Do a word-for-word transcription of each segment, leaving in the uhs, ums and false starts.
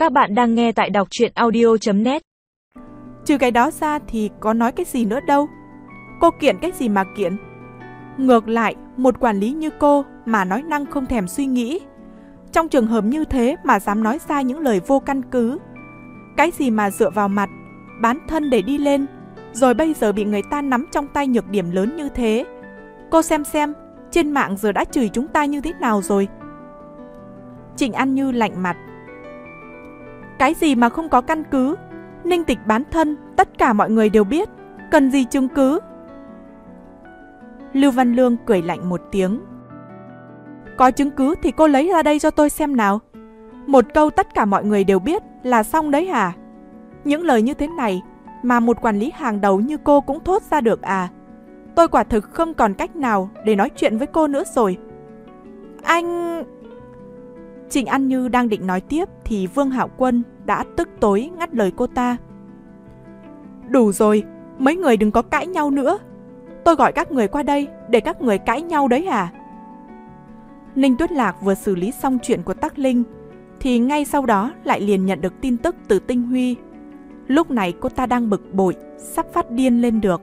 Các bạn đang nghe tại đọc truyện audio chấm net. Trừ cái đó ra thì có nói cái gì nữa đâu. Cô kiện cái gì mà kiện? Ngược lại, một quản lý như cô mà nói năng không thèm suy nghĩ. Trong trường hợp như thế mà dám nói ra những lời vô căn cứ. Cái gì mà dựa vào mặt, bán thân để đi lên, rồi bây giờ bị người ta nắm trong tay nhược điểm lớn như thế. Cô xem xem, trên mạng giờ đã chửi chúng ta như thế nào rồi. Trịnh An Như lạnh mặt. Cái gì mà không có căn cứ? Ninh Tịch bán thân, tất cả mọi người đều biết. Cần gì chứng cứ? Lưu Văn Lương cười lạnh một tiếng. Có chứng cứ thì cô lấy ra đây cho tôi xem nào. Một câu tất cả mọi người đều biết là xong đấy hả? Những lời như thế này mà một quản lý hàng đầu như cô cũng thốt ra được à? Tôi quả thực không còn cách nào để nói chuyện với cô nữa rồi. Anh... Trịnh An Như đang định nói tiếp thì Vương Hạo Quân đã tức tối ngắt lời cô ta. Đủ rồi, mấy người đừng có cãi nhau nữa. Tôi gọi các người qua đây để các người cãi nhau đấy hả? Ninh Tuyết Lạc vừa xử lý xong chuyện của Tắc Linh thì ngay sau đó lại liền nhận được tin tức từ Tinh Huy. Lúc này cô ta đang bực bội, sắp phát điên lên được.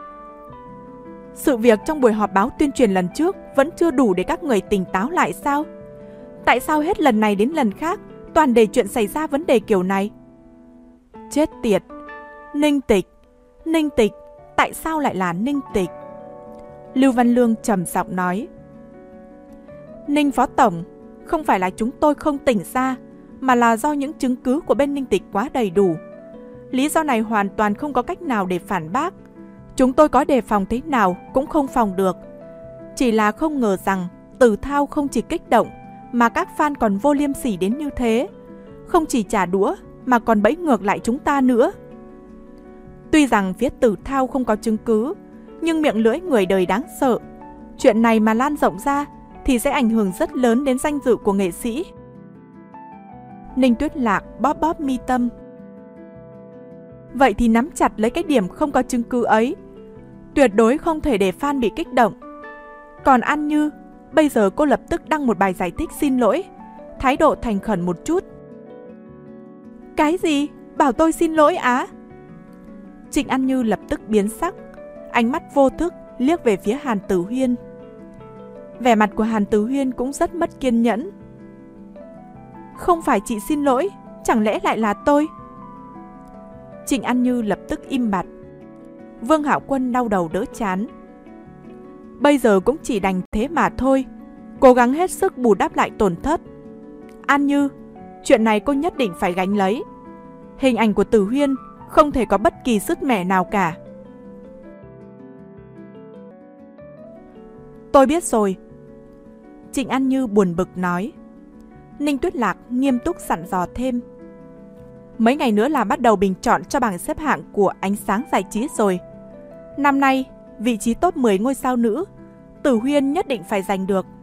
Sự việc trong buổi họp báo tuyên truyền lần trước vẫn chưa đủ để các người tỉnh táo lại sao? Tại sao hết lần này đến lần khác toàn để chuyện xảy ra vấn đề kiểu này? Chết tiệt! Ninh Tịch! Ninh Tịch! Tại sao lại là Ninh Tịch? Lưu Văn Lương trầm giọng nói. Ninh Phó Tổng, không phải là chúng tôi không tỉnh ra, mà là do những chứng cứ của bên Ninh Tịch quá đầy đủ. Lý do này hoàn toàn không có cách nào để phản bác. Chúng tôi có đề phòng thế nào cũng không phòng được. Chỉ là không ngờ rằng Tử Thao không chỉ kích động, mà các fan còn vô liêm sỉ đến như thế. Không chỉ trả đũa, mà còn bẫy ngược lại chúng ta nữa. Tuy rằng phía Tử Thao không có chứng cứ, nhưng miệng lưỡi người đời đáng sợ. Chuyện này mà lan rộng ra thì sẽ ảnh hưởng rất lớn đến danh dự của nghệ sĩ. Ninh Tuyết Lạc bóp bóp mi tâm. Vậy thì nắm chặt lấy cái điểm không có chứng cứ ấy. Tuyệt đối không thể để fan bị kích động. Còn An Như, bây giờ cô lập tức đăng một bài giải thích xin lỗi, thái độ thành khẩn một chút. Cái gì? Bảo tôi xin lỗi á? Trịnh An Như lập tức biến sắc, ánh mắt vô thức liếc về phía Hàn Tử Huyên. Vẻ mặt của Hàn Tử Huyên cũng rất mất kiên nhẫn. Không phải chị xin lỗi, chẳng lẽ lại là tôi? Trịnh An Như lập tức im bặt. Vương Hạo Quân đau đầu đỡ chán. Bây giờ cũng chỉ đành thế mà thôi, cố gắng hết sức bù đắp lại tổn thất. An Như, chuyện này cô nhất định phải gánh lấy. Hình ảnh của Tử Huyên không thể có bất kỳ sức mẻ nào cả. Tôi biết rồi. Trịnh An Như buồn bực nói. Ninh Tuyết Lạc nghiêm túc dặn dò thêm. Mấy ngày nữa là bắt đầu bình chọn cho bảng xếp hạng của Ánh Sáng Giải Trí rồi. Năm nay, vị trí top mười ngôi sao nữ, Tử Huyên nhất định phải giành được.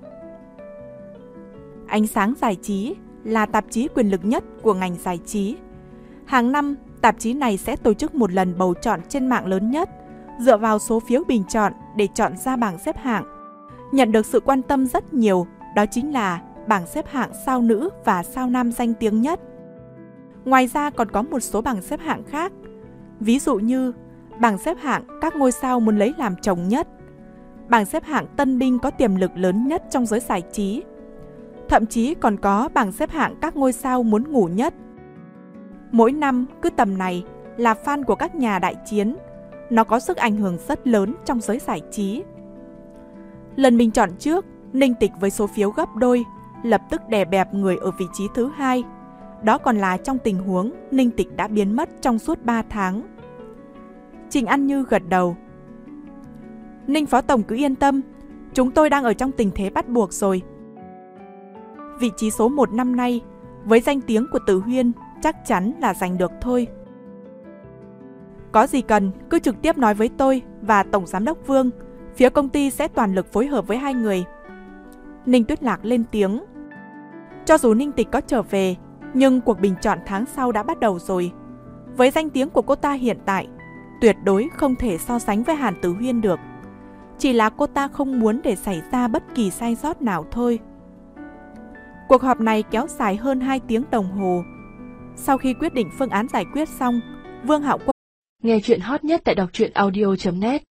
Ánh Sáng Giải Trí là tạp chí quyền lực nhất của ngành giải trí. Hàng năm, tạp chí này sẽ tổ chức một lần bầu chọn trên mạng lớn nhất, dựa vào số phiếu bình chọn để chọn ra bảng xếp hạng. Nhận được sự quan tâm rất nhiều, đó chính là bảng xếp hạng sao nữ và sao nam danh tiếng nhất. Ngoài ra còn có một số bảng xếp hạng khác, ví dụ như bảng xếp hạng các ngôi sao muốn lấy làm chồng nhất, bảng xếp hạng tân binh có tiềm lực lớn nhất trong giới giải trí. Thậm chí còn có bảng xếp hạng các ngôi sao muốn ngủ nhất. Mỗi năm cứ tầm này là fan của các nhà đại chiến, nó có sức ảnh hưởng rất lớn trong giới giải trí. Lần bình chọn trước, Ninh Tịch với số phiếu gấp đôi, lập tức đè bẹp người ở vị trí thứ hai. Đó còn là trong tình huống Ninh Tịch đã biến mất trong suốt ba tháng. Trịnh An Như gật đầu. Ninh Phó Tổng cứ yên tâm, chúng tôi đang ở trong tình thế bắt buộc rồi. Vị trí số một năm nay, với danh tiếng của Tử Huyên, chắc chắn là giành được thôi. Có gì cần, cứ trực tiếp nói với tôi và Tổng Giám đốc Vương, phía công ty sẽ toàn lực phối hợp với hai người. Ninh Tuyết Lạc lên tiếng. Cho dù Ninh Tịch có trở về, nhưng cuộc bình chọn tháng sau đã bắt đầu rồi. Với danh tiếng của cô ta hiện tại, tuyệt đối không thể so sánh với Hàn Tử Huyên được. Chỉ là cô ta không muốn để xảy ra bất kỳ sai sót nào thôi. Cuộc họp này kéo dài hơn hai tiếng đồng hồ. Sau khi quyết định phương án giải quyết xong, Vương Hạo Quân nghe chuyện hot nhất tại đọc truyện audio chấm net